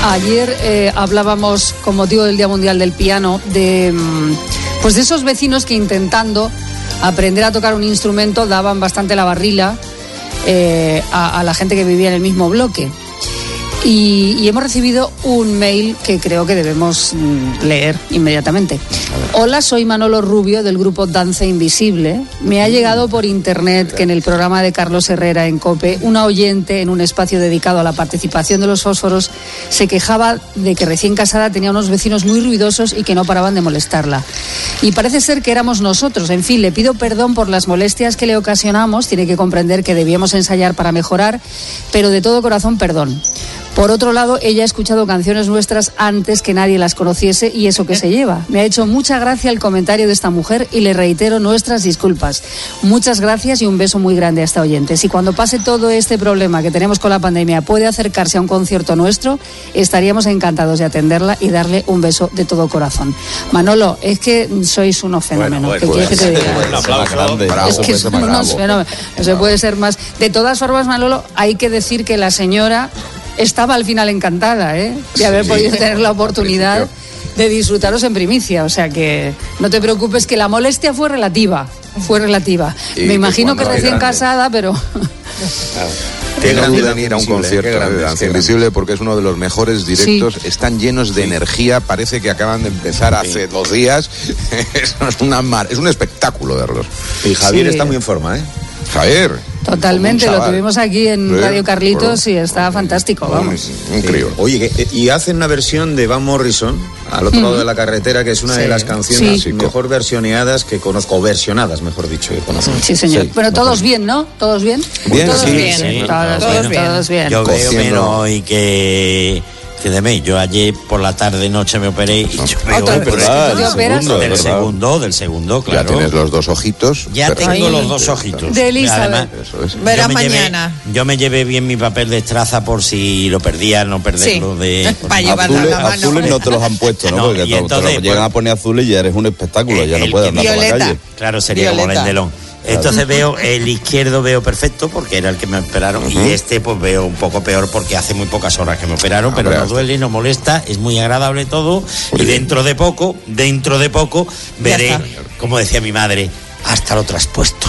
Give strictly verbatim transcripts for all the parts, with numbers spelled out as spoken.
Ayer eh, hablábamos, con motivo del Día Mundial del Piano, de, pues de esos vecinos que intentando aprender a tocar un instrumento daban bastante la barrila eh, a, a la gente que vivía en el mismo bloque. Y, y hemos recibido un mail que creo que debemos mm, leer inmediatamente. Hola, soy Manolo Rubio del grupo Danza Invisible. Me ha llegado por internet que en el programa de Carlos Herrera en COPE, una oyente en un espacio dedicado a la participación de los fósforos se quejaba de que recién casada tenía unos vecinos muy ruidosos y que no paraban de molestarla. Y parece ser que éramos nosotros. En fin, le pido perdón por las molestias que le ocasionamos. Tiene que comprender que debíamos ensayar para mejorar, pero de todo corazón, perdón. Por otro lado, ella ha escuchado canciones nuestras antes que nadie las conociese y eso que se lleva. Me ha hecho mucha gracia el comentario de esta mujer y le reitero nuestras disculpas. Muchas gracias y un beso muy grande a esta oyente. Si cuando pase todo este problema que tenemos con la pandemia puede acercarse a un concierto nuestro, estaríamos encantados de atenderla y darle un beso de todo corazón. Manolo, es que sois unos fenómenos. Bueno, bueno, ¿qué quieres que te diga? Un aplauso grande. Es que son unos fenómenos. No se puede ser más. De todas formas, Manolo, hay que decir que la señora estaba al final encantada, ¿eh? De haber sí. podido tener la oportunidad de disfrutaros en primicia. O sea que no te preocupes, que la molestia fue relativa. Fue relativa. Y Me imagino que recién grande. casada, pero... Claro. Qué no dudan ir a un concierto grande, de Danza Invisible porque es uno de los mejores directos. Sí. Están llenos de energía. Parece que acaban de empezar hace sí. dos días. es, una mar... es un espectáculo verlos. Y Javier sí. está muy en forma, ¿eh? Javier. Totalmente, lo tuvimos aquí en Radio Carlitos y está fantástico, vamos. Increíble. Oye, y hacen una versión de Van Morrison, Al otro mm. lado de la carretera, que es una sí. de las canciones sí. mejor versioneadas que conozco, o versionadas, mejor dicho, que conozco. Sí, señor. Sí, bueno, todos mejor. bien, ¿no? ¿Todos bien? Bien, todos sí. bien. Sí. Todos, Todos bien. Todos bien. Yo veo menos hoy que... Entiéndeme, yo ayer por la tarde noche me operé y yo veo ¿Otra vez? verdad, ¿Te operas? segundo, del segundo, del segundo, claro. Ya tienes los dos ojitos. Ya tengo los dos ojitos. De Elizabeth. Además, verás yo mañana. Llevé, yo me llevé bien mi papel de estraza por si lo perdía, no perderlo sí. de... Para llevarlo azules, a la mano. azules no te los han puesto, ¿no? No, Porque y te, entonces, te lo llegan pues, a poner azules y ya eres un espectáculo, ya no puedes andar por la calle. Claro, sería Violeta. como Lendelón. Entonces veo, el izquierdo veo perfecto porque era el que me operaron, uh-huh. y este pues veo un poco peor porque hace muy pocas horas que me operaron, pero no duele, no molesta, es muy agradable todo, y dentro de poco, dentro de poco veré, como decía mi madre, hasta lo traspuesto.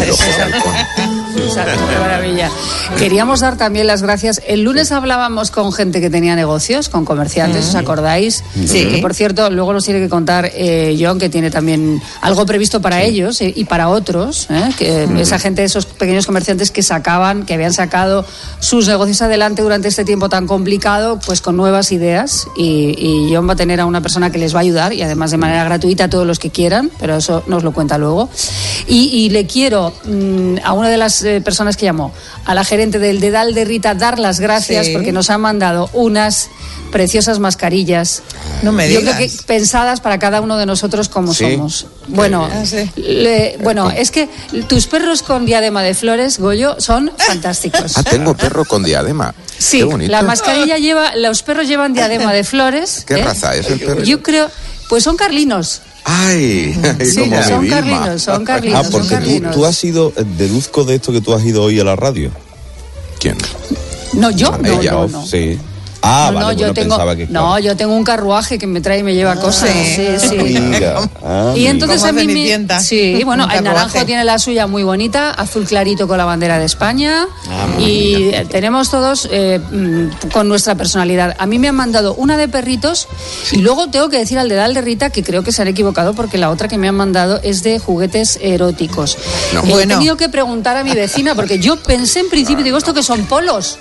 Qué maravilla. Queríamos dar también las gracias. El lunes hablábamos con gente que tenía negocios, con comerciantes, ¿os acordáis? Sí. Que por cierto, luego nos tiene que contar eh, John, que tiene también algo previsto para sí. ellos eh, y para otros, ¿eh? Que mm. esa gente, esos pequeños comerciantes que sacaban, que habían sacado sus negocios adelante durante este tiempo tan complicado, pues con nuevas ideas. Y, y John va a tener a una persona que les va a ayudar, y además de manera gratuita a todos los que quieran, pero eso nos lo cuenta luego. Y, y le quiero mmm, a una de las eh, personas que llamó, a la gerente del Dedal de Rita, dar las gracias sí. porque nos han mandado unas preciosas mascarillas. No me digas. Yo creo que pensadas para cada uno de nosotros como ¿Sí? somos. Bueno, ah, sí. le, bueno, es que tus perros con diadema de flores, Goyo, son fantásticos. Ah, tengo perro con diadema. Sí, qué bonito. La mascarilla lleva, los perros llevan diadema de flores. ¿Qué ¿eh? raza es el perro? Yo creo, pues son carlinos. Ay, sí, como son mi carlinos, son carlinos. Ah, porque son carlinos. Tú, tú has ido, deduzco de esto que tú has ido hoy a la radio. ¿Quién? No, yo, no, Ella, no, no. Sí. Ah, no, vale, no, yo bueno, tengo, pensaba que... no, yo tengo un carruaje que me trae y me lleva cosas. Sí, sí. sí. Mira, ah, y entonces a mí me... Sí, bueno, el naranjo tiene la suya muy bonita, azul clarito con la bandera de España. Ah, y bonita. Tenemos todos eh, con nuestra personalidad. A mí me han mandado una de perritos y luego tengo que decir al Dedal de Rita que creo que se han equivocado porque la otra que me han mandado es de juguetes eróticos. No. Eh, bueno. He tenido que preguntar a mi vecina porque yo pensé en principio, digo, ¿esto qué son polos?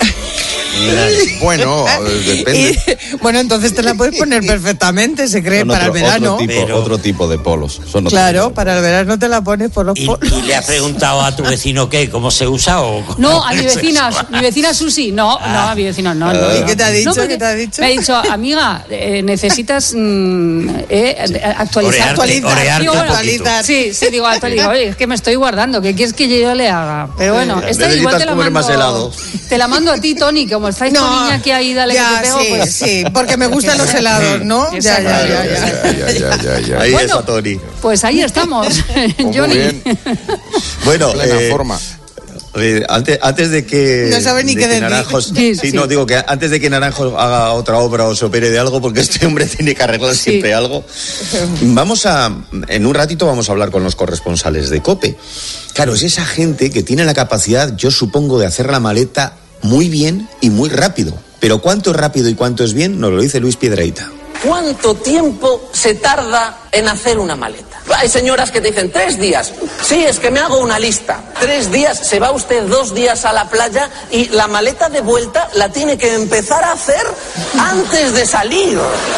Bueno, depende. Y, bueno, entonces te la puedes poner perfectamente, se cree, para otro, el verano. Otro tipo, pero, otro tipo de polos. Son claro, tipos. Para el verano te la pones por los ¿Y, polos. ¿Y le has preguntado a tu vecino qué? ¿Cómo se usa? O no, a mi vecina, mi vecina Susi. No, ah. no, a mi vecino no. no, ¿Y no. qué te ha dicho? No, ¿Qué te ha dicho? Me ha dicho, amiga, eh, necesitas mm, eh, actualizar. Orearte, orearte digo, un bueno, poquito. Sí, sí, digo, actualizar. Oye, es que me estoy guardando, ¿qué quieres que yo le haga? Pero bueno, esta igual te la mando. Más helado. Te la mando a ti, Tony, como estáis no, con niña aquí ahí, dale ya, que te pego, sí, pues. Sí, porque me gustan los helados, ¿no? Ya, ya, ya, ya, ya, ya, ya, ya. Ahí bueno, está Tony. Pues ahí estamos, Muy Johnny. bien. Bueno, plena eh, forma. Oye, antes, antes de que... No sabe ni qué decir. Naranjos, sí, sí, sí. no, digo que antes de que Naranjos haga otra obra o se opere de algo, porque este hombre tiene que arreglar sí. siempre algo. Vamos a... En un ratito vamos a hablar con los corresponsales de COPE. Claro, es esa gente que tiene la capacidad, yo supongo, de hacer la maleta muy bien y muy rápido. Pero cuánto es rápido y cuánto es bien, nos lo dice Luis Piedrahita. ¿Cuánto tiempo se tarda en hacer una maleta? Hay señoras que te dicen tres días. Sí, es que me hago una lista. Tres días, se va usted dos días a la playa y la maleta de vuelta la tiene que empezar a hacer antes de salir.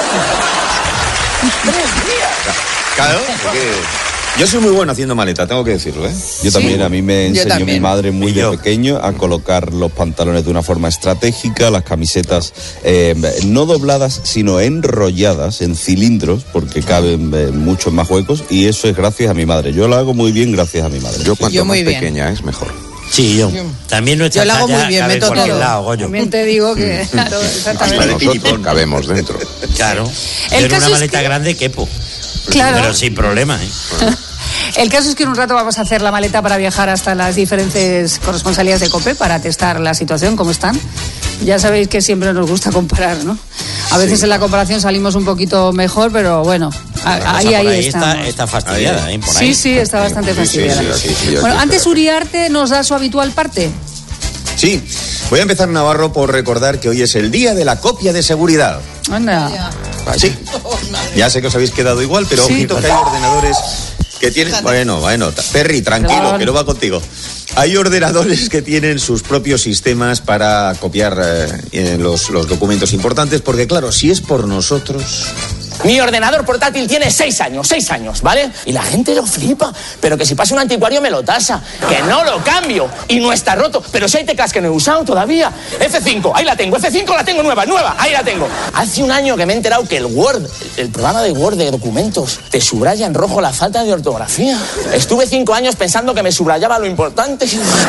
Tres días. Claro, porque... Yo soy muy bueno haciendo maleta, tengo que decirlo, ¿eh? Yo también, Sí, a mí me enseñó también. mi madre muy Y de yo. pequeño a colocar los pantalones de una forma estratégica, las camisetas eh, no dobladas, sino enrolladas en cilindros, porque caben eh, muchos más huecos, y eso es gracias a mi madre. Yo lo hago muy bien gracias a mi madre. Yo cuanto Yo más muy bien. pequeña es, mejor. Sí, yo. También nuestra Yo lo hago talla muy bien, cabe meto en cualquier todo. lado, Goyo. También te digo que... Claro, Hasta exactamente. de Nosotros piripón. cabemos dentro. Claro. El Yo en caso una es maleta que- grande quepo. Claro. Pero sin problema, ¿eh? El caso es que en un rato vamos a hacer la maleta para viajar hasta las diferentes corresponsalías de COPE para testar la situación, cómo están. Ya sabéis que siempre nos gusta comparar, ¿no? A veces Sí. en la comparación salimos un poquito mejor, pero bueno, a- La ahí, cosa ahí por ahí estamos. está, está fastidiada, ¿eh? Por ahí. Sí, sí, está bastante fastidiada. sí, sí, sí, yo Bueno, aquí antes espero. Uriarte nos da su habitual parte. Sí, voy a empezar, Navarro, por recordar que hoy es el día de la copia de seguridad. Anda. Sí, ya sé que os habéis quedado igual, pero Sí. ojito que hay ordenadores que tienen... Bueno, bueno, Perry, tranquilo, Perdón. que no va contigo. Hay ordenadores que tienen sus propios sistemas para copiar eh, eh, los, los documentos importantes, porque claro, si es por nosotros... Mi ordenador portátil tiene seis años, seis años, ¿vale? Y la gente lo flipa, pero que si pasa un anticuario me lo tasa, que no lo cambio y no está roto, pero si hay teclas que no he usado todavía. F cinco, ahí la tengo, F cinco la tengo nueva, nueva, ahí la tengo. Hace un año que me he enterado que el Word, el programa de Word de documentos, te subraya en rojo la falta de ortografía. Estuve cinco años pensando que me subrayaba lo importante.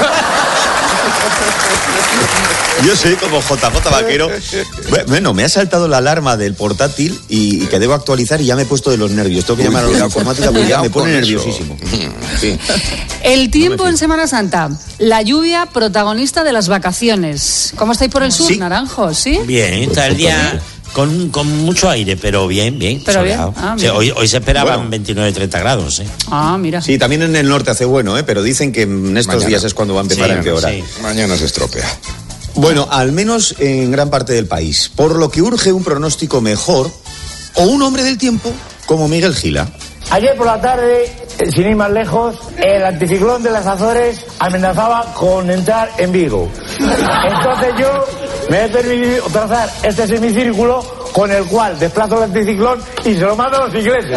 Yo soy como J J Vaquero. Bueno, me ha saltado la alarma del portátil y, y que debo actualizar y ya me he puesto de los nervios. Tengo que llamar a la informática porque ya me pone Cuidado con nerviosísimo. Sí. El tiempo en Semana Santa. La lluvia protagonista de las vacaciones. ¿Cómo estáis por el sur, Sí. Naranjos? ¿Sí? Bien, está el día con, con mucho aire, pero bien, bien. Pero bien. soleado. Ah, Sí, mira. hoy, hoy se esperaban Bueno. veintinueve, treinta grados, ¿eh? Ah, mira. Sí, también en el norte hace bueno, ¿eh? Pero dicen que en estos Mañana. días es cuando va a empezar Sí, a empeorar. sí. Mañana se estropea. Bueno, al menos en gran parte del país. Por lo que urge un pronóstico mejor o un hombre del tiempo como Miguel Gila. Ayer por la tarde, eh, sin ir más lejos, el anticiclón de las Azores amenazaba con entrar en Vigo. Entonces yo me he permitido trazar este semicírculo con el cual desplazo el anticiclón y se lo mando a los ingleses.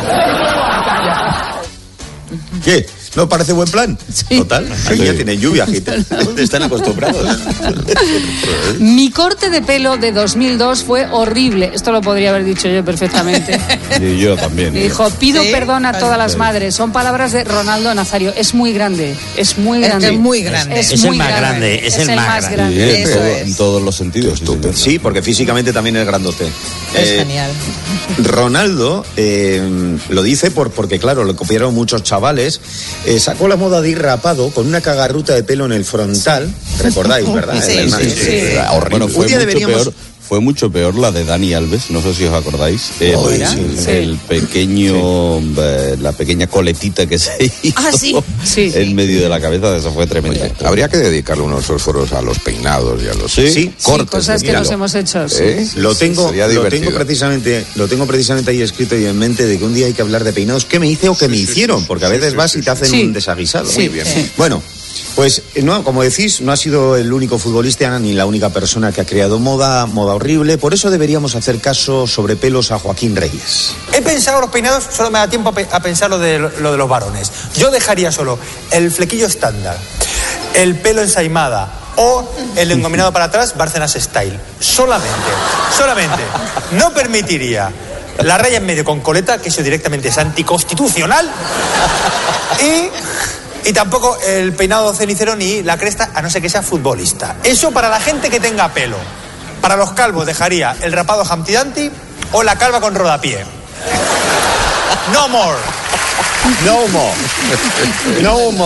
¿Qué? ¿No parece buen plan? Sí. Total, aquí ya tienen lluvia, gente. Están acostumbrados. Mi corte de pelo de dos mil dos fue horrible. Esto lo podría haber dicho yo perfectamente. Y yo también. Y dijo, pido ¿Sí? perdón a todas las madres. Son palabras de Ronaldo Nazario. Es muy grande. Es muy Es grande. que es muy grande. Es, Es el muy más grande, es el más Sí, grande. en, Eso todo- es. en todos los sentidos. sí, señor. Sí, porque físicamente también es grandote. Es Eh, genial. Ronaldo eh, lo dice por, porque, claro, lo copiaron muchos chavales. Eh, sacó la moda de ir rapado con una cagarruta de pelo en el frontal. ¿Recordáis, verdad? Sí, La sí, imagen. sí. Era horrible. Bueno, fue Un día mucho deberíamos... peor. Fue mucho peor la de Dani Alves, no sé si os acordáis. El, Oh, ¿era? el pequeño, eh, la pequeña coletita que se hizo Ah, sí. Sí, sí. en medio de la cabeza, eso fue tremendo. Habría que dedicarle unos fósforos a los peinados y a los Sí. Sí. cortes. cosas de que pelo. nos hemos hecho. Sí. ¿Eh? Lo tengo, Sería lo divertido. tengo precisamente, lo tengo precisamente ahí escrito y en mente de que un día hay que hablar de peinados. ¿Qué me hice o qué me hicieron? Porque a veces vas y te hacen sí. un desaguisado. Sí, Muy bien. sí. Bueno, pues no, como decís, no ha sido el único futbolista ni la única persona que ha creado moda, moda horrible. Por eso deberíamos hacer caso sobre pelos a Joaquín Reyes. He pensado los peinados, solo me da tiempo a, pe- a pensar lo de, lo de los varones. Yo dejaría solo el flequillo estándar, el pelo ensaimada o el engominado para atrás, Bárcenas Style. Solamente, solamente. No permitiría la raya en medio con coleta, que eso directamente es anticonstitucional. Y... Y tampoco el peinado cenicero ni la cresta, a no ser que sea futbolista. Eso para la gente que tenga pelo. Para los calvos dejaría el rapado Humpty Dumpty o la calva con rodapié. No more. No more. No more.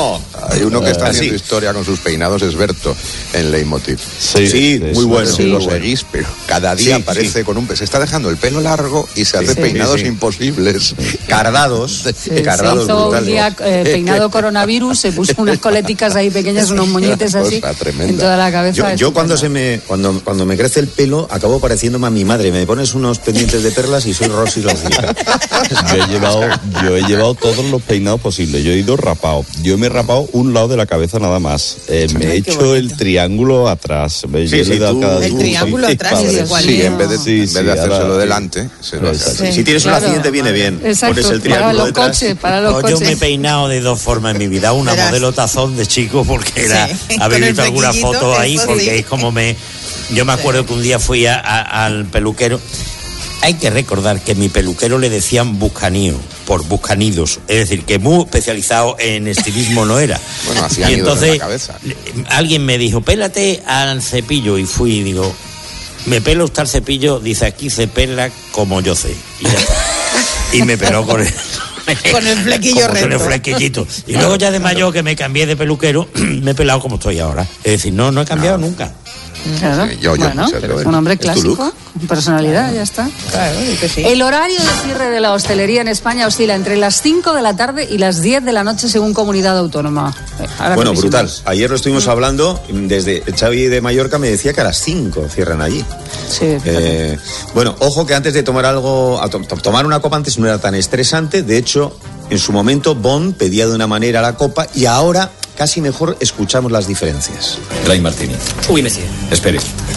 Hay uno que está Ah, haciendo sí. historia con sus peinados, es Berto, en Leitmotiv. Sí, sí, muy bueno. Si Sí, lo bueno. seguís, pero cada día Sí, aparece sí. con un... Se está dejando el pelo largo y se hace Sí, peinados sí. imposibles. Cardados, Se cardados hizo un brutales. día eh, peinado coronavirus, se puso unas coleticas ahí pequeñas, unos moñetes así Cosa tremenda. en toda la cabeza. Yo, yo estupendo. cuando se me cuando cuando me crece el pelo acabo pareciéndome a mi madre. Me pones unos pendientes de perlas y soy Rosy Rocita. Yo he llevado, yo he llevado todos los peinados posibles. Yo he ido rapado. Yo me he rapado un lado de la cabeza nada más. Eh, me he hecho el triángulo atrás. Me Sí, yo sí, le he dado tú- cada El día- triángulo sí, atrás, padre. ¿ese cuál Sí, es? en vez de, Sí, en sí, vez de hacérselo ahora- delante, se lo hace así. Sí, Si tienes un claro. accidente viene bien. Exacto, Pones el para triángulo los detrás. coches, para los No, yo coches. me he peinado de dos formas en mi vida. Una Verás. modelo tazón de chico, porque era. Sí, Habéis con el visto alguna flequillito, foto ahí, eso porque sí. es como me. Yo me acuerdo que un día fui a- a- al peluquero. Hay que recordar que mi peluquero le decían buscanío, por buscanidos. Es decir, que muy especializado en estilismo no era. Bueno, hacía y nidos en entonces la cabeza. alguien me dijo, pélate al cepillo. Y fui y digo, ¿me pelo usted al cepillo? Dice, aquí se pela como yo sé. Y ya está. Y me peló con el... Con el flequillo como con el recto. flequillito. Y luego ya de mayor que me cambié de peluquero, me he pelado como estoy ahora. Es decir, no, no he cambiado nunca. Claro. Sí, yo- yo, bueno, sí, pero un hombre es tu clásico, look. con personalidad, ya está. Claro, y que sí. El horario de cierre de la hostelería en España oscila entre las cinco de la tarde y las diez de la noche según comunidad autónoma. Eh, ahora Bueno, mismo. brutal. Ayer lo estuvimos hablando, desde Xavi de Mallorca me decía que a las cinco cierran allí. Sí, fíjate. Eh, bueno, ojo que antes de tomar algo, a to- to- tomar una copa antes no era tan estresante. De hecho, en su momento Bond pedía de una manera la copa y ahora casi mejor escuchamos las diferencias. Dry Martini. Oui, monsieur. Espere.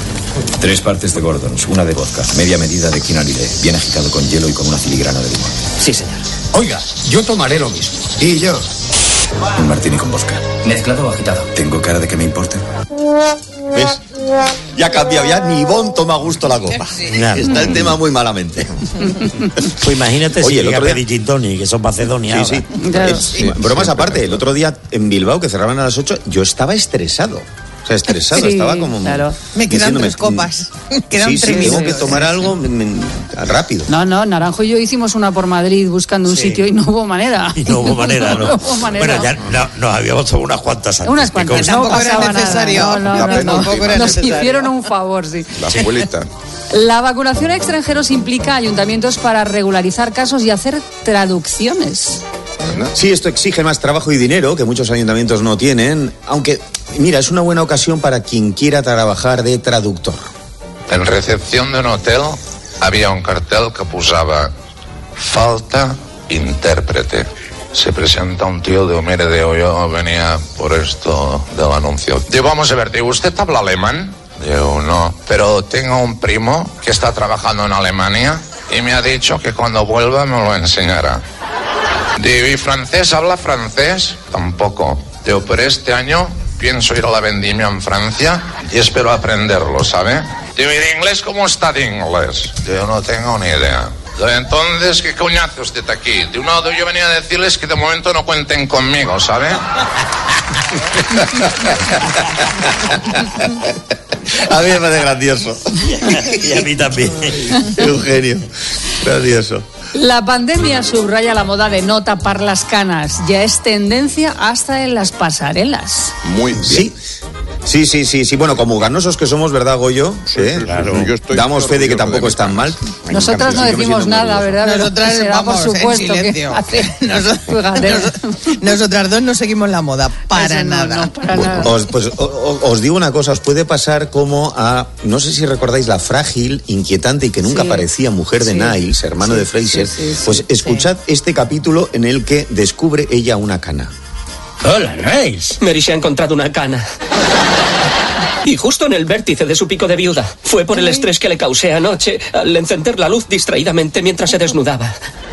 Tres partes de Gordons, una de vodka, media medida de quinalide, bien agitado con hielo y con una filigrana de limón. Sí, señor. Oiga, yo tomaré lo mismo. Y yo. Un martini con vodka. ¿Mezclado o agitado? ¿Tengo cara de que me importe? ¿Ves? Ya cambiado, ya ni Bond toma a gusto la copa. Nada. Está el tema muy malamente. Pues imagínate Oye, si el llega a otro día- pedir gin tonic, que son macedonias. Sí, sí. Claro. Eh, sí, bromas aparte, el otro día en Bilbao, que cerraban a las ocho, yo estaba estresado. O sea, estresado, Sí, estaba como... claro. Me quedan diciéndome, tres copas. Quedan sí, sí, tres tengo que minutos. tomar algo me- me- rápido. No, no, Naranjo y yo hicimos una por Madrid buscando un Sí. sitio y no hubo manera. Y no hubo manera, ¿no? No hubo manera. Bueno, ya no, nos habíamos tomado unas cuantas antes. Unas que cuantas, conste. no Tampoco era pasaba necesario. nada. No, no, La no, no. penúltima. era Nos necesario. hicieron un favor, sí. La abuelita. La vacunación a extranjeros implica ayuntamientos para regularizar casos y hacer traducciones. Sí, esto exige más trabajo y dinero que muchos ayuntamientos no tienen, aunque, mira, es una buena ocasión para quien quiera trabajar de traductor. En recepción de un hotel había un cartel que posaba falta intérprete. Se presenta un tío de Homere de Hoyo, venía por esto del anuncio. Digo, vamos a ver, digo, ¿usted habla alemán? Digo, no, pero tengo un primo que está trabajando en Alemania y me ha dicho que cuando vuelva me lo enseñará. Digo, ¿y francés? ¿Habla francés? Tampoco. Digo, pero este año pienso ir a la vendimia en Francia y espero aprenderlo, ¿sabe? Digo, ¿y de inglés cómo está de inglés? Yo no tengo ni idea. Digo, entonces, ¿qué coño hace usted aquí? De un lado yo venía a decirles que de momento no cuenten conmigo, ¿sabe? A mí me parece grandioso. Y a mí también. Eugenio, grandioso. La pandemia subraya la moda de no tapar las canas. Ya es tendencia hasta en las pasarelas. Muy bien. Sí. Sí, sí, sí, sí. Bueno, como ganosos que somos, ¿verdad, Goyo? ¿Eh? Claro. Yo estoy Damos fe de que orgulloso tampoco de están mis mal. Nosotras no Sígueme decimos siendo muy nada, orgulloso. ¿verdad? Pero Nosotras será vamos por supuesto en que silencio. hace... Nos- Fíjate. nos- nosotras dos no seguimos la moda, para Eso no, nada. no, para Bueno, nada. os, pues o- o- os digo una cosa, os puede pasar como a, no sé si recordáis la frágil, inquietante y que nunca Sí. parecía mujer de Sí. Niles, hermano Sí, de Fraser. sí, sí, pues sí, escuchad este capítulo en el que descubre ella una cana. Hola, Niles. Mary se ha encontrado una cana. Y justo en el vértice de su pico de viuda. Fue por el estrés que le causé anoche al encender la luz distraídamente mientras se desnudaba.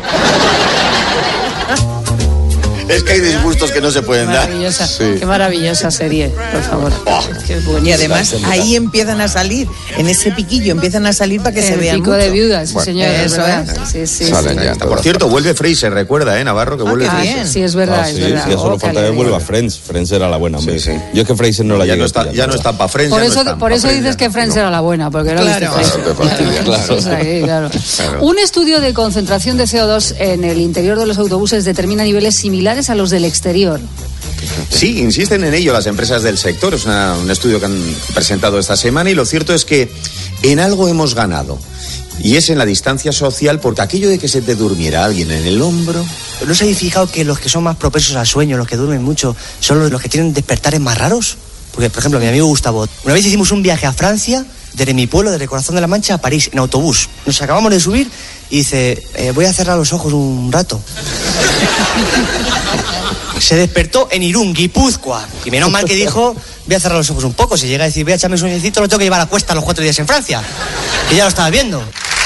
Es que hay disgustos que no se pueden dar. Maravillosa, qué maravillosa serie, por favor. Qué buena. Y además ahí empiezan a salir, en ese piquillo empiezan a salir para que se El vean pico mucho. de viuda, sí, Bueno, señor. es eso verdad. es. Sí, sí, Salen sí. ya en Por todas cierto, vuelve Fraser, recuerda, ¿eh? Navarro, que vuelve qué Fraser. bien. Sí, es verdad, Ah, es sí, verdad. sí, solo Oh, qué falta que alegría. vuelva Friends. Friends era la buena, hombre. Sí, sí. Yo es que Fraser no la ya llegué no a está, pillar, ya no ¿verdad? está para Friends. Por ya no eso, están por pa' eso dices Friends, que ya. Friends era la buena, porque lo Claro. viste Claro, te fastidia. Claro. Es ahí, claro. Un estudio de concentración de C O dos en el interior de los autobuses determina niveles similares a los del exterior. Sí, insisten en ello las empresas del sector. Es una, un estudio que han presentado esta semana y lo cierto es que en algo hemos ganado. Y es en la distancia social, porque aquello de que se te durmiera alguien en el hombro... ¿No os habéis fijado que los que son más propensos al sueño, los que duermen mucho, son los, los que tienen despertares más raros? Porque, por ejemplo, mi amigo Gustavo, una vez hicimos un viaje a Francia, desde mi pueblo, desde el corazón de la Mancha a París, en autobús. Nos acabamos de subir y dice, eh, voy a cerrar los ojos un rato. Se despertó en Irún, Guipúzcoa. Y menos mal que dijo, voy a cerrar los ojos un poco. Si llega a decir, voy a echarme un sueñecito, lo tengo que llevar a cuesta los cuatro días en Francia. Que ya lo estabas viendo.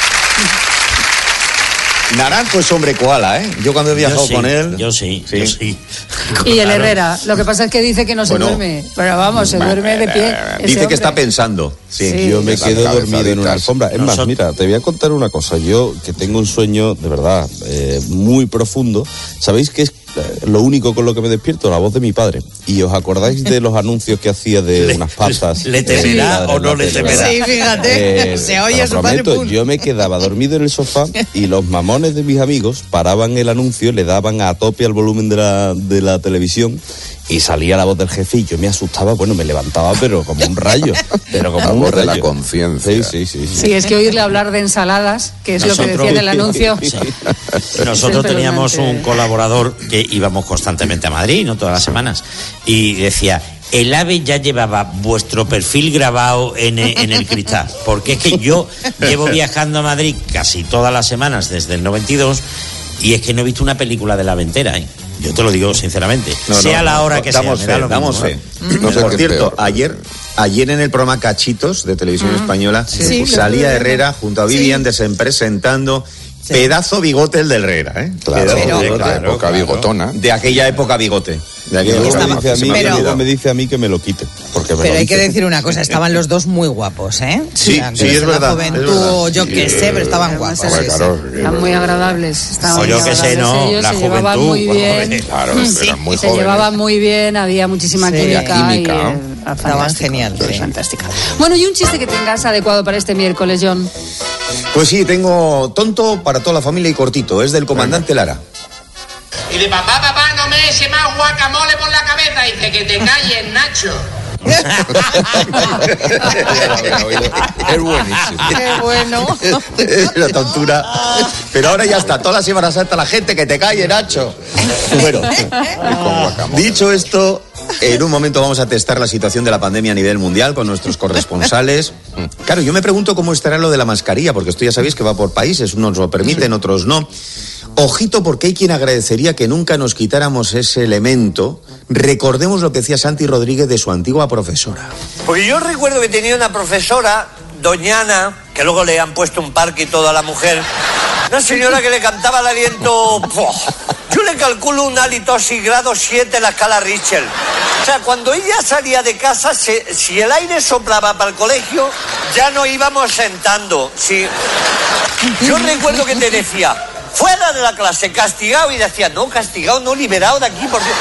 Naranjo es hombre koala, ¿eh? Yo cuando he viajado yo sí, con él... Yo sí, sí, yo sí. Y el Herrera, lo que pasa es que dice que no se bueno, duerme, pero vamos, se duerme de pie. Dice hombre. que está pensando. Sí, sí. Yo me quedo dormido en una alfombra. Es más, mira, te voy a contar una cosa. Yo, que tengo un sueño, de verdad, eh, muy profundo, ¿sabéis qué es lo único con lo que me despierto? La voz de mi padre. ¿Y os acordáis de los anuncios que hacía de unas pastas? ¿Le temerá o no le temerá? Sí, fíjate, eh, se oye su padre. Prometo, yo me quedaba dormido en el sofá y los mamones de mis amigos paraban el anuncio, le daban a tope al volumen de la, de la televisión y salía la voz del jefe y yo me asustaba, bueno, me levantaba pero como un rayo, pero como la un voz rayo. de la conciencia. Sí, sí, sí, sí. Sí, es que oírle hablar de ensaladas, que es Nosotros, lo que decía en el anuncio. Sí. Nosotros teníamos un colaborador que íbamos constantemente a Madrid, no todas las semanas, y decía, el AVE ya llevaba vuestro perfil grabado en el, en el cristal, porque es que yo llevo viajando a Madrid casi todas las semanas desde el noventa y dos y es que no he visto una película del AVE entera, ¿eh? Yo te lo digo sinceramente, no, sea no, la hora no, que damos sea, fe, me da lo damos mismo, fe. ¿no? No, por cierto, ayer, ayer en el programa Cachitos de Televisión mm, Española sí, salía Herrera junto a Vivian sí. presentando sí. pedazo bigote el de Herrera, ¿eh? Claro, Pero, de la claro, época bigotona. De aquella época bigote. De aquella luego, época. Me dice a mí, pero, luego me dice a mí que me lo quite. Porque me pero lo hay dice. que decir una cosa, estaban los dos muy guapos, ¿eh? Sí, o sea, sí, es verdad. Juventud, es verdad. yo sí, qué sé, pero estaban guapos. Hombre, claro, Están muy agradables. Estaban o muy yo que sé, no, ellos la se juventud. llevaban muy bien. Claro, sí, eran muy se jóvenes. llevaban muy bien, había muchísima Sí, química. química, y, ¿no? eh, estaban genial. Sí. Fantástica. Bueno, y un chiste que tengas adecuado para este miércoles, John. Pues sí, tengo tonto para toda la familia y cortito. Es del comandante Lara. Y de papá, papá, no me eche más guacamole por la cabeza. Dice que te calles, Nacho. Es buenísimo. Qué bueno. La tontura. Pero ahora ya está, toda la Semana Santa la gente que te calle, Nacho. Bueno, dicho esto, en un momento vamos a testar la situación de la pandemia a nivel mundial con nuestros corresponsales. Claro, yo me pregunto cómo estará lo de la mascarilla, porque esto ya sabéis que va por países, unos lo permiten, otros no. Ojito, porque hay quien agradecería que nunca nos quitáramos ese elemento. Recordemos lo que decía Santi Rodríguez de su antigua profesora. Porque yo recuerdo que tenía una profesora, doña Ana, que luego le han puesto un parque y todo a la mujer. Una señora que le cantaba el aliento... ¡Poh! Yo le calculo un halitosis grado siete en la escala Richter. O sea, cuando ella salía de casa, se, si el aire soplaba para el colegio, ya nos íbamos sentando. Sí. Yo recuerdo que te decía... fuera de la clase, castigado, y decía, no, castigado, no, liberado de aquí, porque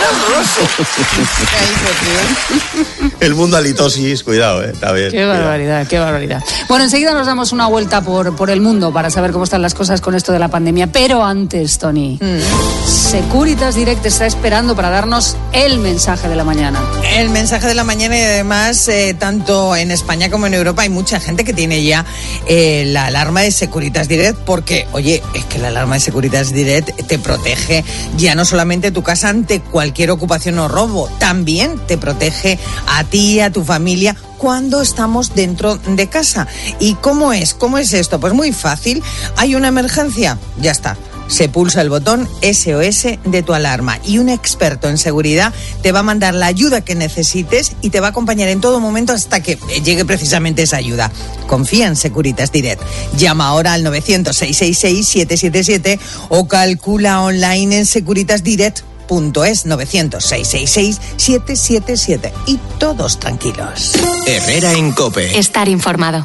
era horroroso. El mundo halitosis, cuidado, eh, está bien. Qué cuidado. barbaridad, qué barbaridad. Bueno, enseguida nos damos una vuelta por, por el mundo para saber cómo están las cosas con esto de la pandemia, pero antes, Tony, mm. Securitas Direct está esperando para darnos el mensaje de la mañana. El mensaje de la mañana, y además, eh, tanto en España como en Europa hay mucha gente que tiene ya eh, la alarma de Securitas Direct, porque, oye, es que la alarma de Securitas Direct te protege ya no solamente tu casa ante cualquier ocupación o robo, también te protege a ti, a tu familia, cuando estamos dentro de casa. ¿Y cómo es? ¿Cómo es esto? Pues muy fácil. ¿Hay una emergencia? Ya está. Se pulsa el botón S O S de tu alarma y un experto en seguridad te va a mandar la ayuda que necesites y te va a acompañar en todo momento hasta que llegue precisamente esa ayuda. Confía en Securitas Direct. Llama ahora al novecientos, seiscientos sesenta y seis, setecientos setenta y siete o calcula online en securitas direct punto es. Novecientos, seiscientos sesenta y seis, setecientos setenta y siete y todos tranquilos. Herrera en COPE. Estar informado.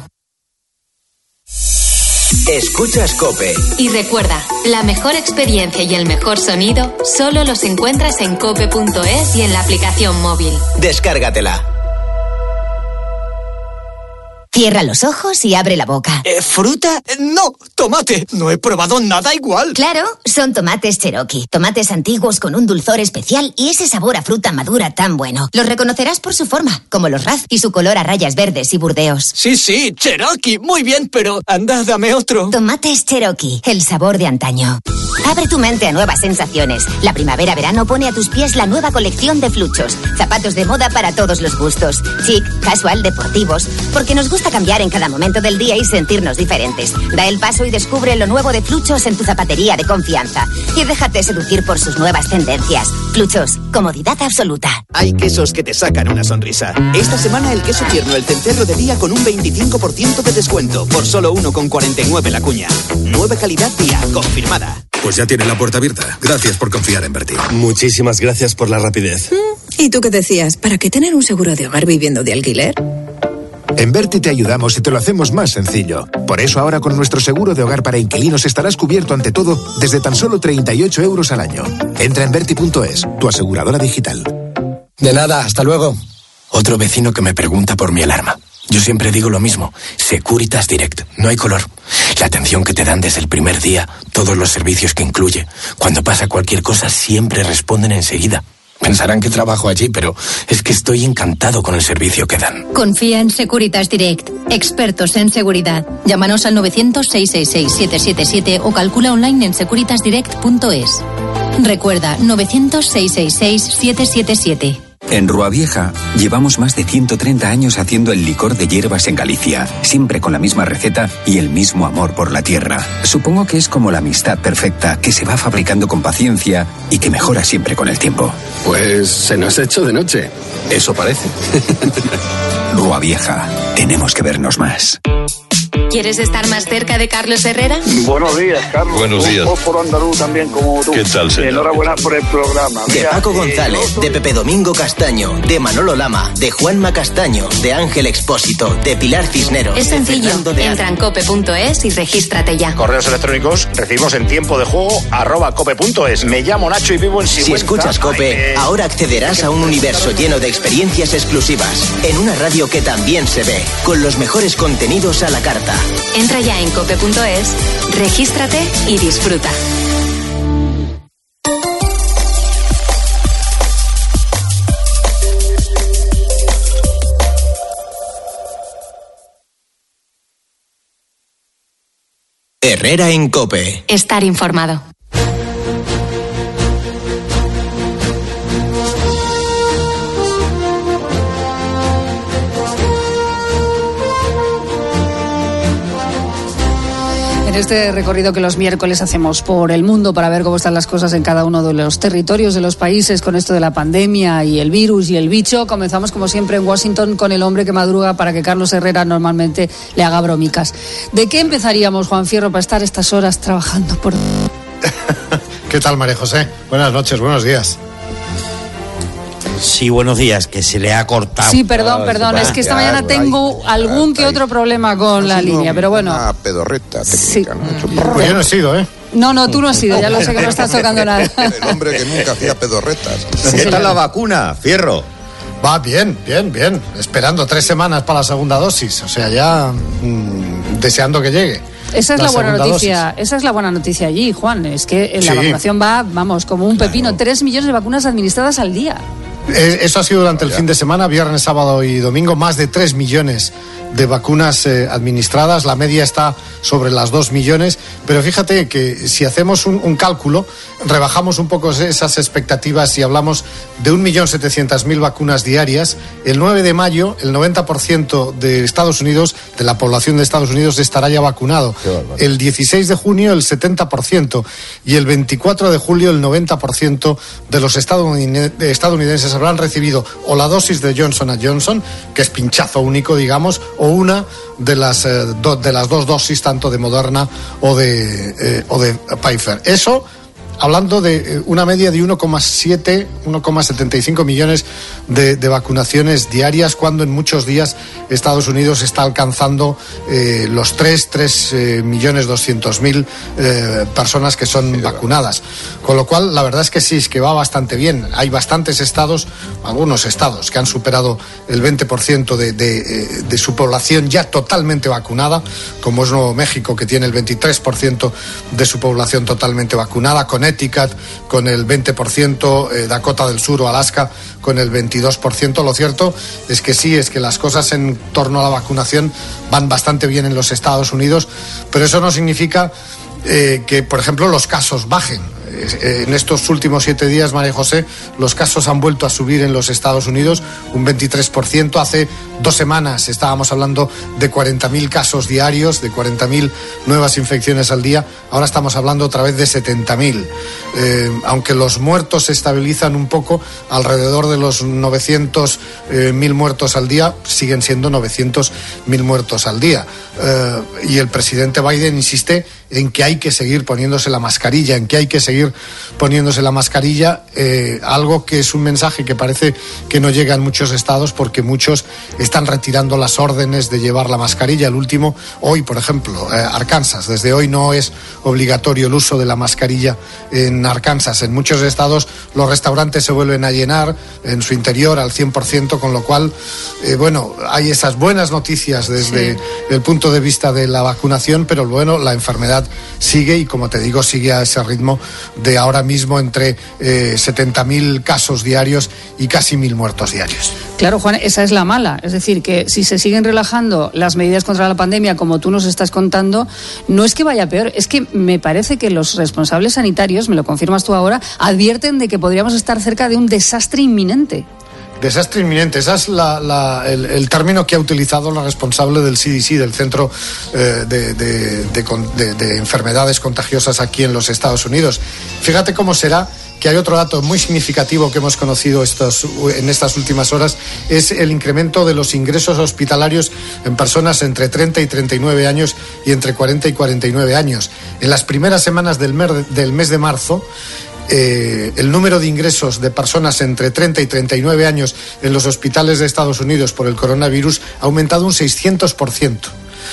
Escuchas COPE. Y recuerda, la mejor experiencia y el mejor sonido solo los encuentras en cope punto es y en la aplicación móvil. Descárgatela. Cierra los ojos y abre la boca. Eh, ¿Fruta? No, tomate. No he probado nada igual. Claro, son tomates Cherokee. Tomates antiguos con un dulzor especial y ese sabor a fruta madura tan bueno. Los reconocerás por su forma, como los Raz y su color a rayas verdes y burdeos. Sí, sí, Cherokee. Muy bien, pero anda, dame otro. Tomates Cherokee, el sabor de antaño. Abre tu mente a nuevas sensaciones. La primavera-verano pone a tus pies la nueva colección de Fluchos. Zapatos de moda para todos los gustos. Chic, casual, deportivos. Porque nos gusta cambiar en cada momento del día y sentirnos diferentes. Da el paso y descubre lo nuevo de Fluchos en tu zapatería de confianza. Y déjate seducir por sus nuevas tendencias. Fluchos, comodidad absoluta. Hay quesos que te sacan una sonrisa. Esta semana el queso tierno El Cencerro de Día con un veinticinco por ciento de descuento. Por solo uno con cuarenta y nueve la cuña. Nueva calidad Día, confirmada. Pues ya tiene la puerta abierta. Gracias por confiar en Berti. Muchísimas gracias por la rapidez. ¿Y tú qué decías? ¿Para qué tener un seguro de hogar viviendo de alquiler? En Berti te ayudamos y te lo hacemos más sencillo. Por eso ahora con nuestro seguro de hogar para inquilinos estarás cubierto ante todo desde tan solo treinta y ocho euros al año. Entra en Berti punto es, tu aseguradora digital. De nada, hasta luego. Otro vecino que me pregunta por mi alarma. Yo siempre digo lo mismo, Securitas Direct, no hay color. La atención que te dan desde el primer día, todos los servicios que incluye. Cuando pasa cualquier cosa siempre responden enseguida. Pensarán que trabajo allí, pero es que estoy encantado con el servicio que dan. Confía en Securitas Direct, expertos en seguridad. Llámanos al novecientos, seiscientos sesenta y seis, siete siete siete o calcula online en securitas direct punto es. Recuerda, novecientos, seiscientos sesenta y seis, siete siete siete. En Rua Vieja llevamos más de ciento treinta años haciendo el licor de hierbas en Galicia, siempre con la misma receta y el mismo amor por la tierra. Supongo que es como la amistad perfecta, que se va fabricando con paciencia y que mejora siempre con el tiempo. Pues se nos ha hecho de noche, eso parece. Rua Vieja, tenemos que vernos más. ¿Quieres estar más cerca de Carlos Herrera? Buenos días, Carlos. Buenos días. Un fósforo andaluz también como tú. ¿Qué tal, señor? Enhorabuena por el programa. De Mira, Paco eh, González, no... de Pepe Domingo Castaño, de Manolo Lama, de Juanma Castaño, de Ángel Expósito, de Pilar Cisneros. Es sencillo. De Entra en cope punto es y regístrate ya. Correos electrónicos recibimos en tiempo de juego arroba cope punto es. Me llamo Nacho y vivo en Sigüenza. Si escuchas Cope, Ay, eh... ahora accederás a un universo lleno de experiencias exclusivas. En una radio que también se ve, con los mejores contenidos a la carta. Entra ya en cope punto es, regístrate y disfruta. Herrera en Cope. Estar informado. Este recorrido que los miércoles hacemos por el mundo para ver cómo están las cosas en cada uno de los territorios de los países con esto de la pandemia y el virus y el bicho. Comenzamos como siempre en Washington con el hombre que madruga para que Carlos Herrera normalmente le haga bromicas. ¿De qué empezaríamos, Juan Fierro, para estar estas horas trabajando por... ¿Qué tal, María José? Buenas noches, buenos días. Sí, buenos días, que se le ha cortado. Sí, perdón, perdón, es que esta mañana tengo algún que otro problema con la línea, pero bueno. Una pedorreta técnica, sí. ¿no? Pues yo no he sido, ¿eh? No, no, tú no has sido, ya lo sé que no estás tocando nada. El hombre que nunca hacía pedorretas. ¿Qué tal la vacuna, Fierro? Va bien, bien, bien. Esperando tres semanas para la segunda dosis, o sea, ya mmm, deseando que llegue. Esa es la, la buena noticia, dosis. esa es la buena noticia allí, Juan, es que la sí. vacunación va, vamos, como un pepino, claro. Tres millones de vacunas administradas al día. Eso ha sido durante el fin de semana, viernes, sábado y domingo, más de tres millones de vacunas eh, administradas, la media está sobre las dos millones, pero fíjate que si hacemos un, un cálculo, rebajamos un poco esas expectativas y hablamos de un millón setecientas mil vacunas diarias. El nueve de mayo, el noventa por ciento de Estados Unidos, de la población de Estados Unidos, estará ya vacunado. El dieciséis de junio, el setenta por ciento, y el veinticuatro de julio, el noventa por ciento de los estadounidenses habrán recibido o la dosis de Johnson and Johnson, que es pinchazo único, digamos, o una de las, eh, do, de las dos dosis, tanto de Moderna o de, eh, o de Pfizer. Eso hablando de una media de uno coma siete, uno coma setenta y cinco millones de, de vacunaciones diarias, cuando en muchos días Estados Unidos está alcanzando eh, los tres, tres millones doscientos mil eh, personas que son sí, vacunadas. Con lo cual, la verdad es que sí, es que va bastante bien. Hay bastantes estados, algunos estados, que han superado el veinte por ciento de, de, de su población ya totalmente vacunada, como es Nuevo México, que tiene el veintitrés por ciento de su población totalmente vacunada, Connecticut con el veinte por ciento, eh, Dakota del Sur o Alaska con el veintidós por ciento. Lo cierto es que sí, es que las cosas en torno a la vacunación van bastante bien en los Estados Unidos, pero eso no significa eh, que, por ejemplo, los casos bajen. En estos últimos siete días, María José, los casos han vuelto a subir en los Estados Unidos un veintitrés por ciento. Hace dos semanas estábamos hablando de cuarenta mil casos diarios, de cuarenta mil nuevas infecciones al día. Ahora estamos hablando otra vez de setenta mil. Eh, aunque los muertos se estabilizan un poco, alrededor de los novecientos mil muertos al día, siguen siendo novecientos mil muertos al día. Eh, y el presidente Biden insiste en que hay que seguir poniéndose la mascarilla, en que hay que seguir poniéndose la mascarilla, eh, algo que es un mensaje que parece que no llega en muchos estados, porque muchos están retirando las órdenes de llevar la mascarilla. El último, hoy, por ejemplo, eh, Arkansas, desde hoy no es obligatorio el uso de la mascarilla en Arkansas. En muchos estados los restaurantes se vuelven a llenar en su interior al cien por ciento, con lo cual, eh, bueno, hay esas buenas noticias desde sí. el punto de vista de la vacunación, pero bueno, la enfermedad sigue y, como te digo, sigue a ese ritmo de ahora mismo entre eh, setenta mil casos diarios y casi mil muertos diarios. Claro, Juan, esa es la mala. Es decir, que si se siguen relajando las medidas contra la pandemia, como tú nos estás contando, no es que vaya peor, es que me parece que los responsables sanitarios, me lo confirmas tú ahora, advierten de que podríamos estar cerca de un desastre inminente. Desastre inminente, ese es la, la, el, el término que ha utilizado la responsable del C D C, del Centro eh, de, de, de, de, de Enfermedades Contagiosas aquí en los Estados Unidos. Fíjate cómo será que hay otro dato muy significativo que hemos conocido estos, en estas últimas horas, es el incremento de los ingresos hospitalarios en personas entre treinta y treinta y nueve años y entre cuarenta y cuarenta y nueve años. En las primeras semanas del mes, del mes de marzo, Eh, el número de ingresos de personas entre treinta y treinta y nueve años en los hospitales de Estados Unidos por el coronavirus ha aumentado un seiscientos por ciento.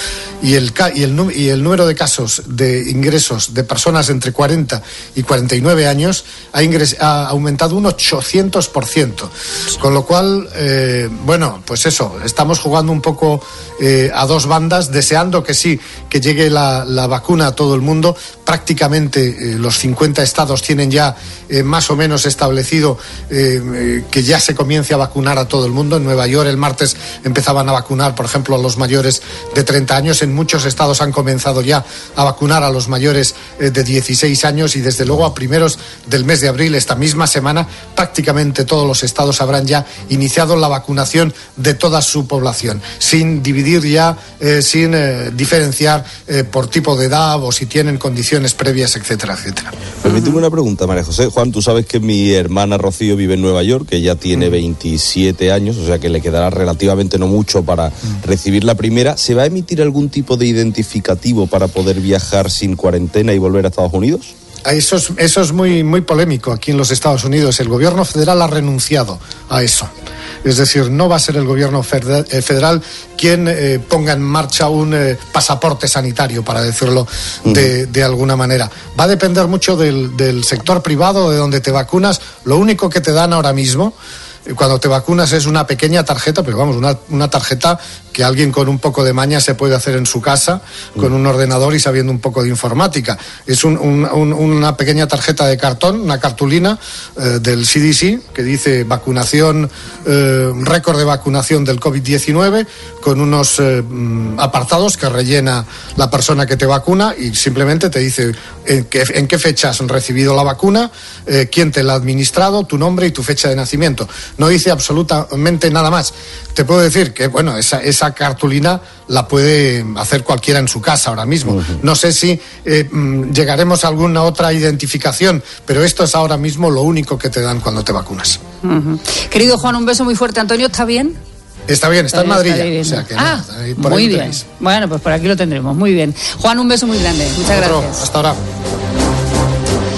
Y el, y, el, y el número de casos de ingresos de personas entre cuarenta y cuarenta y nueve años ha, ingres, ha aumentado un ochocientos por ciento. Con lo cual, eh, bueno, pues eso, estamos jugando un poco eh, a dos bandas, deseando que sí, que llegue la, la vacuna a todo el mundo. Prácticamente eh, los cincuenta estados tienen ya eh, más o menos establecido eh, eh, que ya se comience a vacunar a todo el mundo. En Nueva York el martes empezaban a vacunar, por ejemplo, a los mayores de treinta años. En muchos estados han comenzado ya a vacunar a los mayores eh, de dieciséis años, y desde luego a primeros del mes de abril, esta misma semana, prácticamente todos los estados habrán ya iniciado la vacunación de toda su población, sin dividir ya, eh, sin eh, diferenciar eh, por tipo de edad o si tienen condiciones previas, etcétera, etcétera. Permíteme una pregunta, María José. Juan, tú sabes que mi hermana Rocío vive en Nueva York, que ya tiene veintisiete años, o sea que le quedará relativamente no mucho para recibir la primera. ¿Se va a emitir algún tipo de identificativo para poder viajar sin cuarentena y volver a Estados Unidos? Eso es, eso es muy, muy polémico aquí en los Estados Unidos. El gobierno federal ha renunciado a eso. Es decir, no va a ser el gobierno federal quien eh, ponga en marcha un eh, pasaporte sanitario, para decirlo de, de alguna manera. Va a depender mucho del, del sector privado, de donde te vacunas. Lo único que te dan ahora mismo, cuando te vacunas, es una pequeña tarjeta, pero vamos, una, una tarjeta que alguien con un poco de maña se puede hacer en su casa, con un ordenador y sabiendo un poco de informática. Es un, un, un, una pequeña tarjeta de cartón, una cartulina eh, del C D C, que dice vacunación, eh, récord de vacunación del COVID diecinueve, con unos eh, apartados que rellena la persona que te vacuna, y simplemente te dice en qué, en qué fecha has recibido la vacuna, eh, quién te la ha administrado, tu nombre y tu fecha de nacimiento. No dice absolutamente nada más. Te puedo decir que, bueno, esa, esa cartulina la puede hacer cualquiera en su casa ahora mismo. Uh-huh. No sé si eh, llegaremos a alguna otra identificación, pero esto es ahora mismo lo único que te dan cuando te vacunas. Uh-huh. Querido Juan, un beso muy fuerte. Antonio, ¿está bien? Está bien, está, está en Madrid. Está o sea que ah, no, por muy bien. Tenéis. Bueno, pues por aquí lo tendremos. Muy bien. Juan, un beso muy grande. Muchas Otro, gracias. Hasta ahora.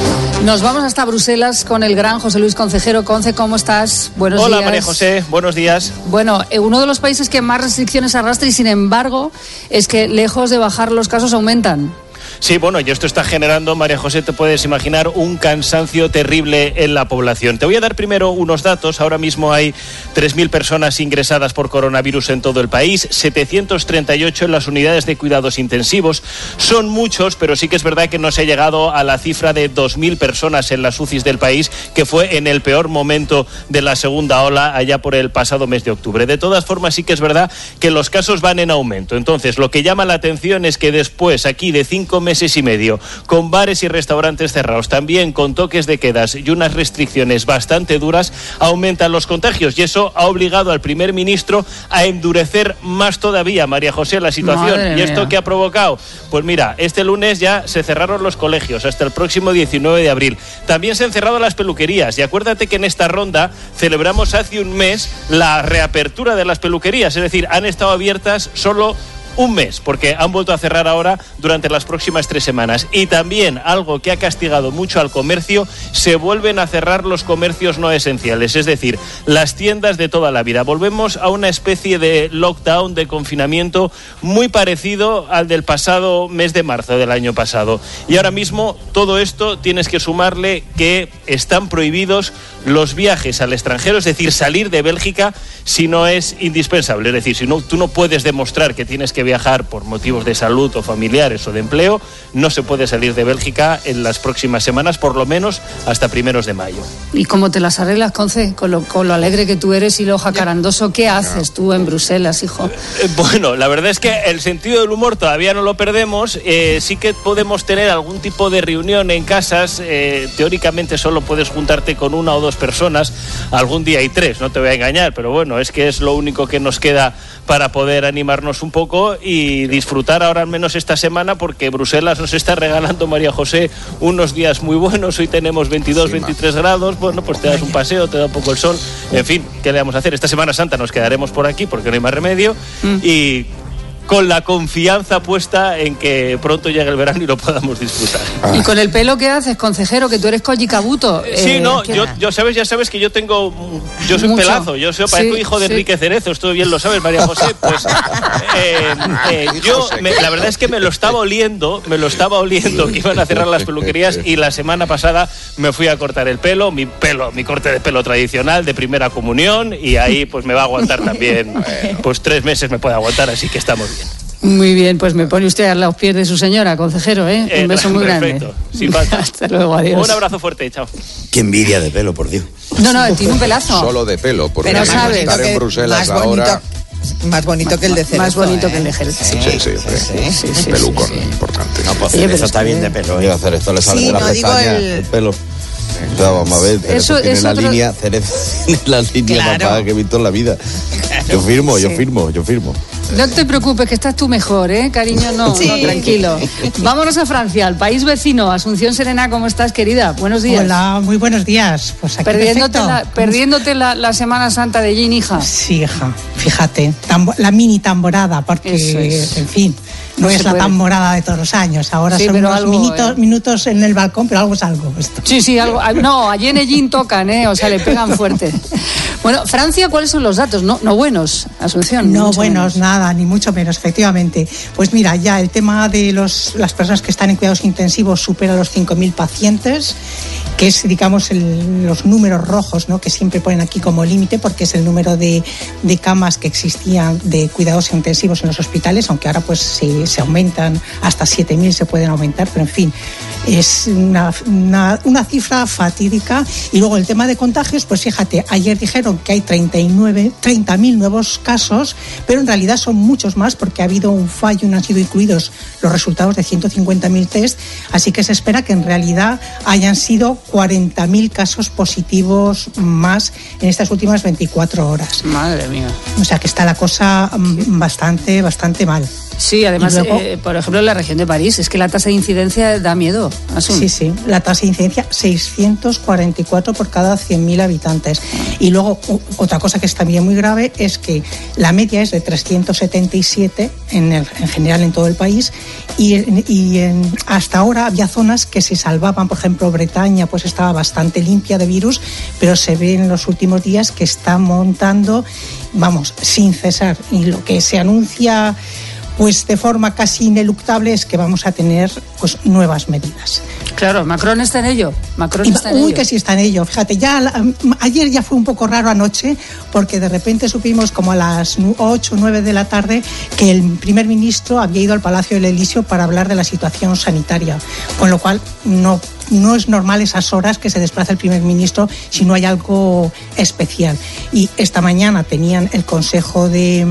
Nos vamos hasta Bruselas con el gran José Luis Concejero. Conce, ¿cómo estás? Buenos Hola, días. María José, buenos días. Bueno, eh, uno de los países que más restricciones arrastra y sin embargo es que lejos de bajar los casos aumentan. Sí, bueno, y esto está generando, María José, te puedes imaginar, un cansancio terrible en la población. Te voy a dar primero unos datos. Ahora mismo hay tres mil personas ingresadas por coronavirus en todo el país, setecientos treinta y ocho en las unidades de cuidados intensivos. Son muchos, pero sí que es verdad que no se ha llegado a la cifra de dos mil personas en las U C Is del país, que fue en el peor momento de la segunda ola, allá por el pasado mes de octubre. De todas formas, sí que es verdad que los casos van en aumento. Entonces, lo que llama la atención es que después, aquí de cinco meses y medio, con bares y restaurantes cerrados, también con toques de quedas y unas restricciones bastante duras, aumentan los contagios, y eso ha obligado al primer ministro a endurecer más todavía, María José, la situación. Madre ¿Y esto mía. qué ha provocado? Pues mira, este lunes ya se cerraron los colegios hasta el próximo diecinueve de abril. También se han cerrado las peluquerías, y acuérdate que en esta ronda celebramos hace un mes la reapertura de las peluquerías, es decir, han estado abiertas solo un mes, porque han vuelto a cerrar ahora durante las próximas tres semanas. Y también, algo que ha castigado mucho al comercio, se vuelven a cerrar los comercios no esenciales, es decir, las tiendas de toda la vida. Volvemos a una especie de lockdown, de confinamiento, muy parecido al del pasado mes de marzo del año pasado. Y ahora mismo, todo esto tienes que sumarle que están prohibidos los viajes al extranjero, es decir, salir de Bélgica si no es indispensable. Es decir, si no, tú no puedes demostrar que tienes que viajar por motivos de salud o familiares o de empleo, no se puede salir de Bélgica en las próximas semanas, por lo menos hasta primeros de mayo. ¿Y cómo te las arreglas, Conce? Con lo, con lo alegre que tú eres y lo jacarandoso, ¿qué haces tú en Bruselas, hijo? Eh, bueno, la verdad es que el sentido del humor todavía no lo perdemos. Eh, sí que podemos tener algún tipo de reunión en casas. Eh, teóricamente solo puedes juntarte con una o dos personas. Algún día hay tres, no te voy a engañar, pero bueno, es que es lo único que nos queda para poder animarnos un poco y disfrutar ahora al menos esta semana, porque Bruselas nos está regalando, María José, unos días muy buenos. Hoy tenemos veintidós, veintitrés grados. Bueno, pues te das un paseo, te da un poco el sol. En fin, ¿qué le vamos a hacer? Esta Semana Santa nos quedaremos por aquí porque no hay más remedio. Mm. Y con la confianza puesta en que pronto llegue el verano y lo podamos disfrutar. ¿Y con el pelo qué haces, consejero? Que tú eres Collicabuto. Sí, eh, no, yo, yo sabes, ya sabes que yo tengo, yo soy un pelazo, yo soy, parezco sí, hijo de sí. Enrique Cerezo, esto bien lo sabes, María José. Pues eh, eh, yo, me, la verdad es que me lo estaba oliendo, me lo estaba oliendo que iban a cerrar las peluquerías, y la semana pasada me fui a cortar el pelo, mi pelo, mi corte de pelo tradicional de primera comunión, y ahí pues me va a aguantar también, pues tres meses me puede aguantar, así que estamos bien. Muy bien, pues me pone usted a los pies de su señora, consejero, ¿eh? eh Un beso muy perfecto. grande. Sin falta. Hasta luego, adiós. Un abrazo fuerte, chao. Qué envidia de pelo, por Dios. No, no, tiene un pelazo. Solo de pelo, porque pero sabes, estar en Bruselas más bonito, ahora... Más bonito que el de Cerezo. Más bonito ¿eh? que el de Cerezo. Sí, sí, sí. sí, sí, sí pelucón, sí, sí. importante. No, pues Cerezo está bien de pelo. ¿eh? Hacer esto le sale sí, de la no, pestaña, el... el pelo. Ya, vamos a ver, Cerezo eso, tiene eso la otro... línea, Cerezo tiene la línea claro. más baja que he visto en la vida. Yo firmo, sí. yo firmo, yo firmo. No te preocupes, que estás tú mejor, ¿eh, cariño? No, sí. no, tranquilo. Vámonos a Francia, al país vecino. Asunción Serena, ¿cómo estás, querida? Buenos días. Hola, muy buenos días. Pues aquí perdiéndote la, perdiéndote la, la Semana Santa de Jean, hija. Sí, hija, fíjate, tambo, la mini tamborada, porque, es. en fin, no, no es la puede. tamborada de todos los años. Ahora sí, son unos algo, minutos, eh. minutos en el balcón, pero algo es algo esto. Sí, sí, algo. No, a Jean y Jean tocan, ¿eh? O sea, le pegan fuerte. Bueno, Francia, ¿cuáles son los datos? No, no buenos, Asunción. No buenos, menos. nada, ni mucho menos, efectivamente. Pues mira, ya el tema de los, las personas que están en cuidados intensivos supera los cinco mil pacientes, que es, digamos, el, los números rojos, ¿no? Que siempre ponen aquí como límite, porque es el número de, de camas que existían de cuidados intensivos en los hospitales, aunque ahora pues se, se aumentan, hasta siete mil se pueden aumentar, pero en fin, es una, una, una cifra fatídica. Y luego el tema de contagios, pues fíjate, ayer dijeron que hay treinta y nueve, treinta mil nuevos casos, pero en realidad son muchos más porque ha habido un fallo y no han sido incluidos los resultados de ciento cincuenta mil test, así que se espera que en realidad hayan sido cuarenta mil casos positivos más en estas últimas veinticuatro horas. Madre mía. O sea que está la cosa bastante, bastante mal. Sí, además, luego, eh, por ejemplo, en la región de París, es que la tasa de incidencia da miedo. Asun. Sí, sí, la tasa de incidencia seiscientos cuarenta y cuatro por cada cien mil habitantes. Y luego, u, otra cosa que es también muy grave es que la media es de trescientos setenta y siete en, el, en general en todo el país y, y en, hasta ahora había zonas que se salvaban, por ejemplo, Bretaña pues estaba bastante limpia de virus, pero se ve en los últimos días que está montando, vamos, sin cesar. Y lo que se anuncia pues de forma casi ineluctable es que vamos a tener pues nuevas medidas. Claro, Macron está en ello. Macron Y, está en uy, ello. que sí está en ello. Fíjate, ya ayer ya fue un poco raro anoche porque de repente supimos como a las ocho o nueve de la tarde que el primer ministro había ido al Palacio del Elíseo para hablar de la situación sanitaria, con lo cual no No es normal esas horas que se desplaza el primer ministro si no hay algo especial. Y esta mañana tenían el Consejo de,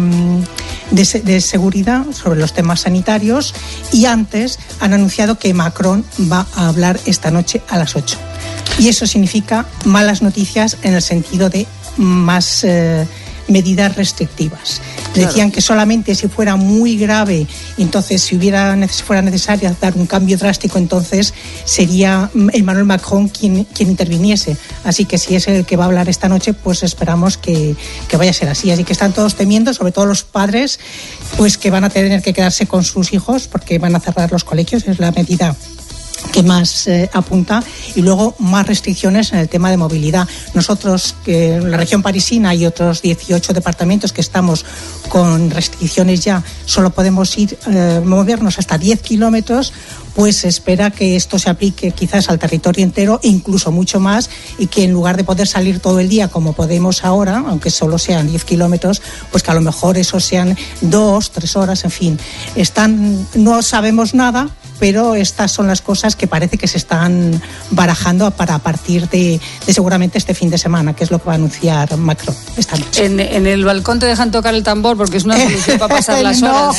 de, de Seguridad sobre los temas sanitarios y antes han anunciado que Macron va a hablar esta noche a las ocho. Y eso significa malas noticias en el sentido de más eh, medidas restrictivas. Claro. Decían que solamente si fuera muy grave, entonces si hubiera si fuera necesario dar un cambio drástico, entonces sería Emmanuel Macron quien, quien interviniese. Así que si es el que va a hablar esta noche, pues esperamos que, que vaya a ser así. Así que están todos temiendo, sobre todo los padres, pues que van a tener que quedarse con sus hijos porque van a cerrar los colegios, es la medida que más eh, apunta, y luego más restricciones en el tema de movilidad. Nosotros, que en la región parisina y otros dieciocho departamentos que estamos con restricciones ya, solo podemos ir eh, movernos hasta diez kilómetros, pues se espera que esto se aplique quizás al territorio entero, incluso mucho más, y que en lugar de poder salir todo el día como podemos ahora, aunque solo sean diez kilómetros, pues que a lo mejor eso sean dos, tres horas, en fin. Están, no sabemos nada, pero estas son las cosas que parece que se están barajando para a partir de, de seguramente este fin de semana, que es lo que va a anunciar Macron esta noche. En, en el balcón te dejan tocar el tambor porque es una solución para pasar las horas.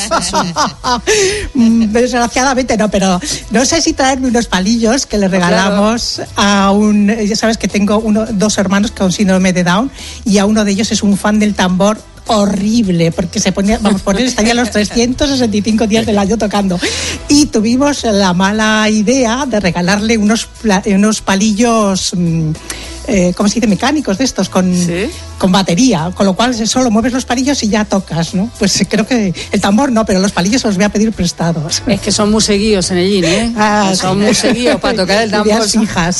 No. Desgraciadamente no, pero no sé si traerme unos palillos que le regalamos claro. a un... Ya sabes que tengo uno, dos hermanos con síndrome de Down y a uno de ellos es un fan del tambor horrible, porque se ponía, vamos, por él estaría los trescientos sesenta y cinco días del año tocando. Y tuvimos la mala idea de regalarle unos, unos palillos, eh, ¿cómo se dice? Mecánicos de estos, con, ¿sí? con batería, con lo cual solo mueves los palillos y ya tocas, ¿no? Pues creo que el tambor no, pero los palillos los voy a pedir prestados. Es que son muy seguidos en el gym, ¿eh? Ah, son sí. muy seguidos para tocar el tambor. Hijas.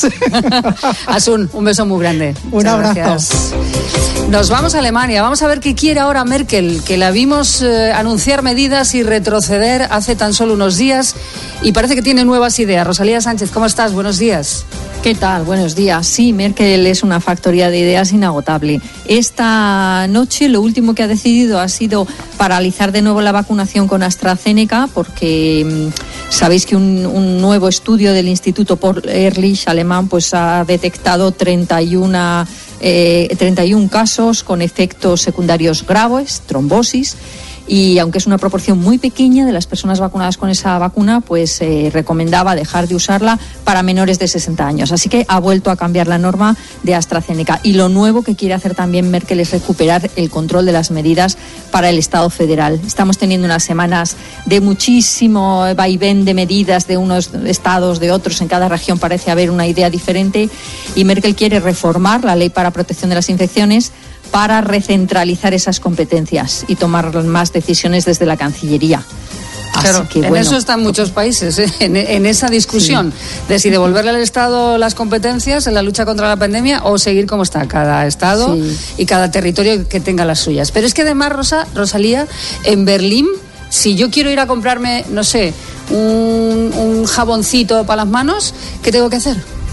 Asun, un beso muy grande. Un Muchas abrazo. Gracias. Nos vamos a Alemania. Vamos a ver qué quiere ahora Merkel, que la vimos eh, anunciar medidas y retroceder hace tan solo unos días y parece que tiene nuevas ideas. Rosalía Sánchez, ¿cómo estás? Buenos días. ¿Qué tal? Buenos días. Sí, Merkel es una factoría de ideas inagotable. Esta noche lo último que ha decidido ha sido paralizar de nuevo la vacunación con AstraZeneca porque mmm, sabéis que un, un nuevo estudio del Instituto Paul Ehrlich alemán pues ha detectado treinta y uno Eh, treinta y uno casos con efectos secundarios graves, trombosis, y aunque es una proporción muy pequeña de las personas vacunadas con esa vacuna, pues eh, recomendaba dejar de usarla para menores de sesenta años. Así que ha vuelto a cambiar la norma de AstraZeneca. Y lo nuevo que quiere hacer también Merkel es recuperar el control de las medidas para el Estado federal. Estamos teniendo unas semanas de muchísimo vaivén de medidas de unos estados, de otros. En cada región parece haber una idea diferente. Y Merkel quiere reformar la ley para protección de las infecciones para recentralizar esas competencias y tomar más decisiones desde la Cancillería. Claro, Así que, en bueno, eso están muchos países, ¿eh? en, en esa discusión sí. de si devolverle al Estado las competencias en la lucha contra la pandemia o seguir como está cada Estado sí. y cada territorio que tenga las suyas. Pero es que además, Rosa, Rosalía, en Berlín, si yo quiero ir a comprarme, no sé, un, un jaboncito para las manos, ¿qué tengo que hacer?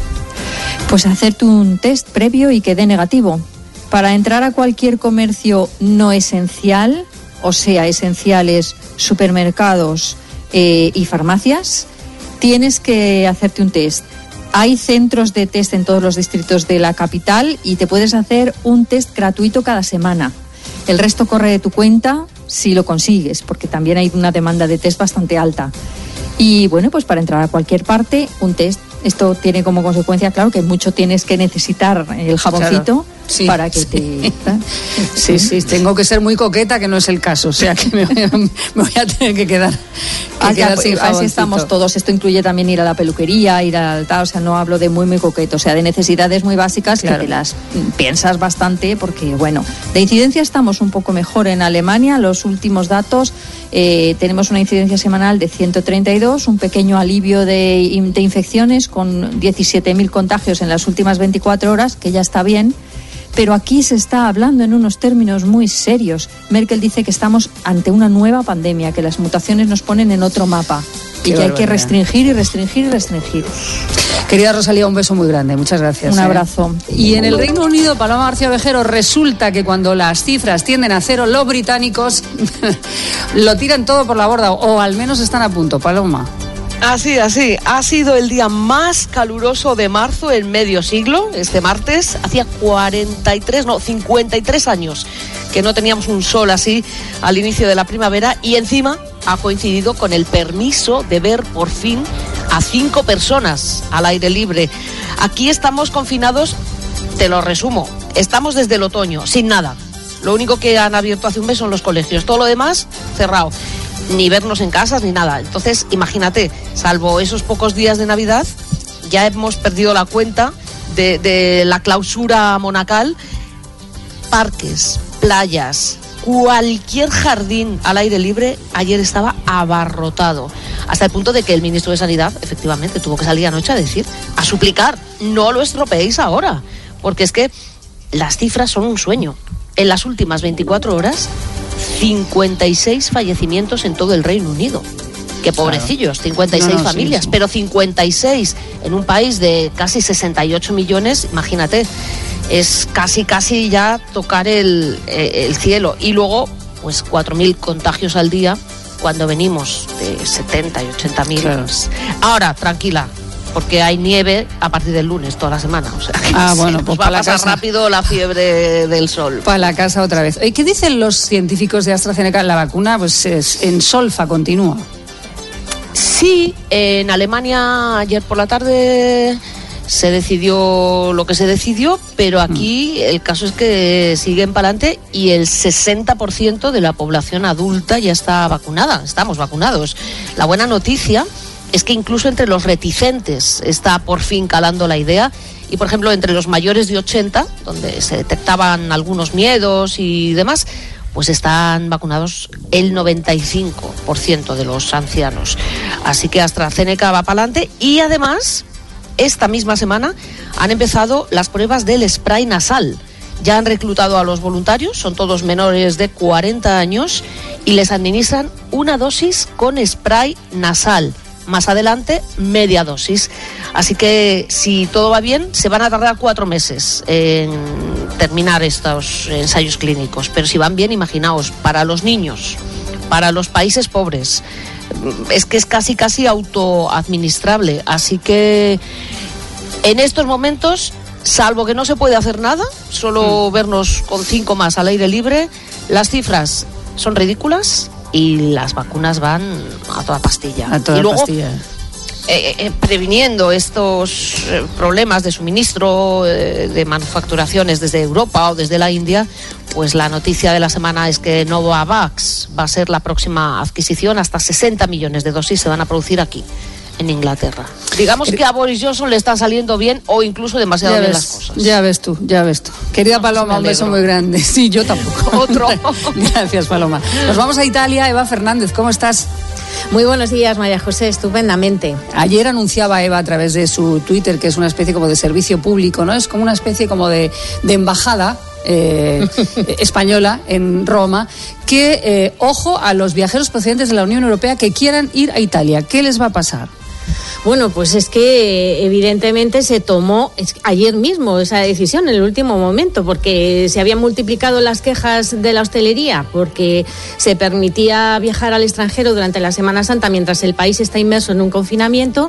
Pues hacerte un test previo y que dé negativo. Para entrar a cualquier comercio no esencial, o sea, esenciales supermercados eh, y farmacias, tienes que hacerte un test. Hay centros de test en todos los distritos de la capital y te puedes hacer un test gratuito cada semana. El resto corre de tu cuenta si lo consigues, porque también hay una demanda de test bastante alta. Y bueno, pues para entrar a cualquier parte, un test Esto tiene como consecuencia, claro, que mucho tienes que necesitar el jaboncito. Claro. Sí, para que te... Sí, sí, tengo que ser muy coqueta, que no es el caso, o sea que me voy a, me voy a tener que quedar, que ah, quedar ya, sin así estamos todos. Esto incluye también ir a la peluquería, ir al tal, o sea, no hablo de muy muy coqueto, o sea, de necesidades muy básicas, claro, que te las piensas bastante, porque bueno, de incidencia estamos un poco mejor en Alemania. Los últimos datos, eh, tenemos una incidencia semanal de ciento treinta y dos, un pequeño alivio de, de infecciones con diecisiete mil contagios en las últimas veinticuatro horas, que ya está bien. Pero aquí se está hablando en unos términos muy serios. Merkel dice que estamos ante una nueva pandemia, que las mutaciones nos ponen en otro mapa. Qué y que barbaridad. Hay que restringir y restringir y restringir. Querida Rosalía, un beso muy grande. Muchas gracias. Un abrazo. ¿eh? Y en el Reino Unido, Paloma García Ovejero, resulta que cuando las cifras tienden a cero, los británicos lo tiran todo por la borda, o al menos están a punto. Paloma. Así, así. Ha sido el día más caluroso de marzo en medio siglo, este martes. Hacía cuarenta y tres, no, cincuenta y tres años que no teníamos un sol así al inicio de la primavera, y encima ha coincidido con el permiso de ver por fin a cinco personas al aire libre. Aquí estamos confinados, te lo resumo, estamos desde el otoño, sin nada. Lo único que han abierto hace un mes son los colegios, todo lo demás cerrado. Ni vernos en casas ni nada. Entonces, imagínate, salvo esos pocos días de Navidad, ya hemos perdido la cuenta de, de la clausura monacal. Parques, playas, cualquier jardín al aire libre ayer estaba abarrotado, hasta el punto de que el ministro de Sanidad efectivamente tuvo que salir anoche a decir, a suplicar, no lo estropeéis ahora, porque es que las cifras son un sueño. En las últimas veinticuatro horas, cincuenta y seis fallecimientos en todo el Reino Unido. Qué pobrecillos, cincuenta y seis no, no, familias, sí, sí. Pero cincuenta y seis en un país de casi sesenta y ocho millones, imagínate, es casi casi ya tocar el, el cielo. Y luego, pues cuatro mil contagios al día, cuando venimos de setenta y ochenta mil. Claro. Ahora, tranquila, porque hay nieve a partir del lunes toda la semana, o sea que ah, sí, bueno, pues va a pasar casa. Rápido la fiebre del sol. Para la casa otra vez. ¿Y qué dicen los científicos de AstraZeneca? La vacuna pues es, en solfa continúa. Sí, en Alemania ayer por la tarde se decidió lo que se decidió, pero aquí mm. el caso es que siguen para adelante y el sesenta por ciento de la población adulta ya está vacunada, estamos vacunados. La buena noticia es que incluso entre los reticentes está por fin calando la idea, y por ejemplo entre los mayores de ochenta, donde se detectaban algunos miedos y demás, pues están vacunados el noventa y cinco por ciento de los ancianos. Así que AstraZeneca va para adelante, y además esta misma semana han empezado las pruebas del spray nasal. Ya han reclutado a los voluntarios, son todos menores de cuarenta años, y les administran una dosis con spray nasal. Más adelante, media dosis. Así que, si todo va bien, se van a tardar cuatro meses en terminar estos ensayos clínicos. Pero si van bien, imaginaos, para los niños, para los países pobres, es que es casi, casi autoadministrable. Así que, en estos momentos, salvo que no se puede hacer nada, solo mm. vernos con cinco más al aire libre, las cifras son ridículas. Y las vacunas van a toda pastilla. A toda y luego, pastilla. Eh, eh, previniendo estos eh, problemas de suministro, eh, de manufacturaciones desde Europa o desde la India, pues la noticia de la semana es que Novavax va a ser la próxima adquisición. Hasta sesenta millones de dosis se van a producir aquí, en Inglaterra. Digamos que a Boris Johnson le están saliendo bien, o incluso demasiado ya bien ves, las cosas. Ya ves tú, ya ves tú. Querida Paloma, un beso muy grande. Sí, yo tampoco. Otro. Gracias, Paloma. Nos vamos a Italia. Eva Fernández, ¿cómo estás? Muy buenos días, María José, estupendamente. Ayer anunciaba Eva a través de su Twitter que es una especie como de servicio público, ¿no? Es como una especie como de, de embajada eh, española en Roma, que, eh, ojo a los viajeros procedentes de la Unión Europea que quieran ir a Italia. ¿Qué les va a pasar? Bueno, pues es que evidentemente se tomó ayer mismo esa decisión en el último momento, porque se habían multiplicado las quejas de la hostelería porque se permitía viajar al extranjero durante la Semana Santa mientras el país está inmerso en un confinamiento,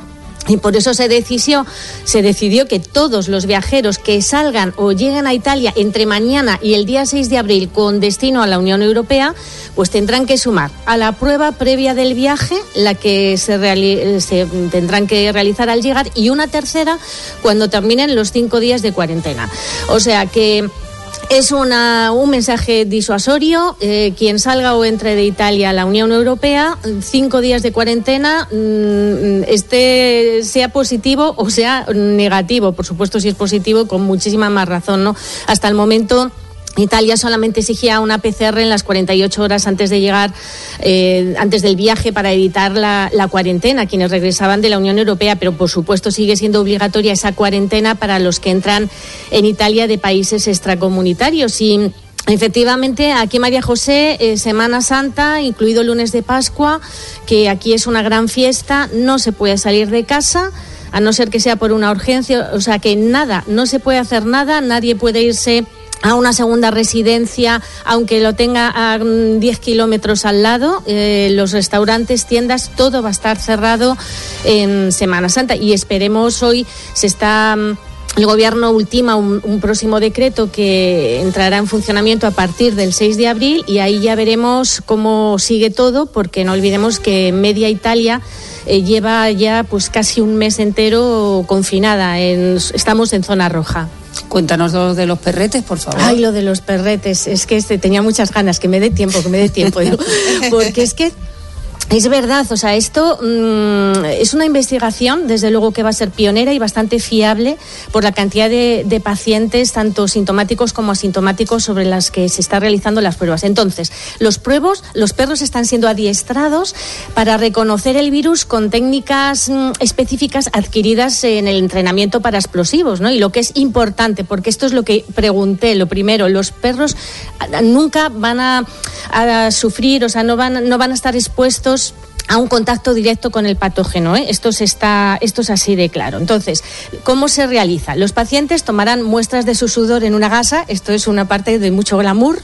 Y por eso se decidió, se decidió que todos los viajeros que salgan o lleguen a Italia entre mañana y el día seis de abril con destino a la Unión Europea, pues tendrán que sumar a la prueba previa del viaje, la que se, reali- se tendrán que realizar al llegar, y una tercera cuando terminen los cinco días de cuarentena. O sea que es una, un mensaje disuasorio. Eh, quien salga o entre de Italia a la Unión Europea, cinco días de cuarentena, mmm, este sea positivo o sea negativo. Por supuesto, si es positivo, con muchísima más razón, ¿no? Hasta el momento Italia solamente exigía una P C R en las cuarenta y ocho horas antes de llegar, eh, antes del viaje, para evitar la, la cuarentena a quienes regresaban de la Unión Europea, pero por supuesto sigue siendo obligatoria esa cuarentena para los que entran en Italia de países extracomunitarios. Y efectivamente, aquí, María José, eh, Semana Santa, incluido lunes de Pascua, que aquí es una gran fiesta, no se puede salir de casa, a no ser que sea por una urgencia, o sea que nada, no se puede hacer nada, nadie puede irse a una segunda residencia, aunque lo tenga a diez kilómetros al lado. Eh, los restaurantes, tiendas, todo va a estar cerrado en Semana Santa, y esperemos, hoy se está... El Gobierno ultima un, un próximo decreto que entrará en funcionamiento a partir del seis de abril, y ahí ya veremos cómo sigue todo, porque no olvidemos que media Italia eh, lleva ya pues casi un mes entero confinada. En, estamos en zona roja. Cuéntanos lo de los perretes, por favor. Ay, lo de los perretes, es que este, tenía muchas ganas, que me dé tiempo, que me dé tiempo, digo, porque es que es verdad, o sea, esto mmm, es una investigación, desde luego, que va a ser pionera y bastante fiable por la cantidad de, de pacientes, tanto sintomáticos como asintomáticos, sobre las que se están realizando las pruebas. Entonces, los pruebos, los perros están siendo adiestrados para reconocer el virus con técnicas mmm, específicas adquiridas en el entrenamiento para explosivos, ¿no? Y lo que es importante, porque esto es lo que pregunté, lo primero, los perros nunca van a, a sufrir, o sea, no van, no van a estar expuestos a un contacto directo con el patógeno, ¿eh? Esto, se está, esto es así de claro. Entonces, ¿cómo se realiza? Los pacientes tomarán muestras de su sudor en una gasa, esto es una parte de mucho glamour.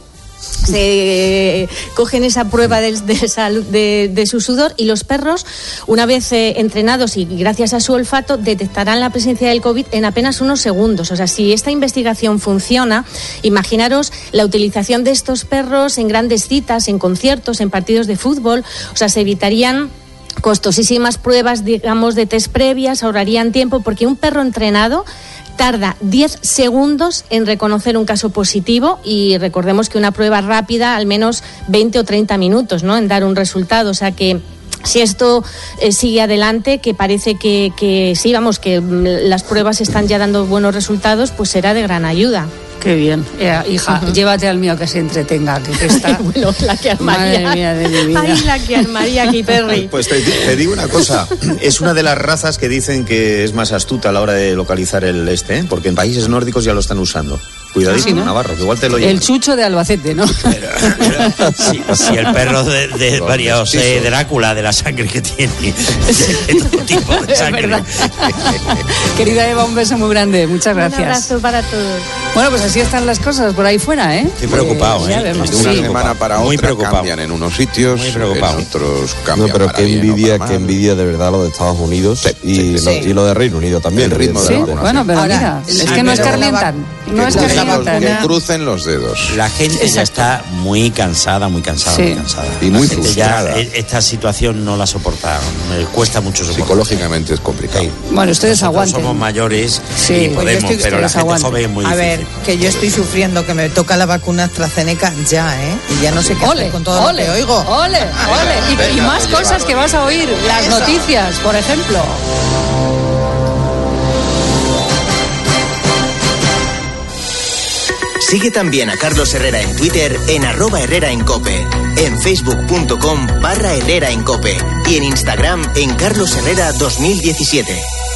Se eh, cogen esa prueba de, de, salud, de, de su sudor, y los perros, una vez eh, entrenados y gracias a su olfato, detectarán la presencia del COVID en apenas unos segundos. O sea, si esta investigación funciona, imaginaros la utilización de estos perros en grandes citas, en conciertos, en partidos de fútbol. O sea, se evitarían costosísimas pruebas, digamos, de test previas, ahorrarían tiempo, porque un perro entrenado tarda diez segundos en reconocer un caso positivo, y recordemos que una prueba rápida al menos veinte o treinta minutos, ¿no?, en dar un resultado. O sea que si esto eh, sigue adelante, que parece que, que sí, vamos, que mm, las pruebas están ya dando buenos resultados, pues será de gran ayuda. Qué bien. Eh, hija, uh-huh. Llévate al mío que se entretenga, que, que está... Bueno, la que armaría. Madre mía de mi vida. Ay, la que armaría aquí, Perry. Pues te, te digo una cosa, es una de las razas que dicen que es más astuta a la hora de localizar el este, ¿eh? Porque en países nórdicos ya lo están usando. Cuidadito, ¿sí, no? Navarro, que igual te lo llevas. El chucho de Albacete, ¿no? Pero, pero, si, si el perro de, de María José Drácula, de la sangre que tiene, de todo tipo de sangre. Querida Eva, un beso muy grande, muchas gracias. Un abrazo para todos. Bueno, pues así están las cosas por ahí fuera, ¿eh? Estoy preocupado, eh, ¿eh? Vemos, de una sí. semana para Muy otra preocupado. Cambian en unos sitios, Muy preocupado. en otros cambian. No, pero para qué bien o envidia, para qué mal. envidia de verdad lo de Estados Unidos Sí, y, sí, lo, sí. y lo de Reino Unido también. El ritmo de Sí, la vacunación. bueno, pero Ahora, mira, sí, es que no pero- escarmientan. No Que escarmientan. crucen- que crucen los dedos. La gente ya está muy cansada, muy cansada, Sí. muy cansada. Y muy La gente ya, frustrada. eh, esta situación no la soporta, me cuesta mucho soportar. Psicológicamente es complicado. Bueno, ustedes Nosotros aguanten. somos mayores Sí, y pues yo podemos, estoy- pero la ustedes gente aguanten. joven es muy A difícil. ver, que yo estoy sufriendo, que me toca la vacuna AstraZeneca ya, ¿eh? Y ya no sé qué Ole, hacer con todo ole, lo que oigo. ole, ole. Y, y Venga, más llévala. cosas que vas a oír, las Eso. noticias, por ejemplo. Sigue también a Carlos Herrera en Twitter en arroba Herrera en Cope, en facebook.com barra Herrera en Cope y en Instagram en Carlos Herrera dos mil diecisiete.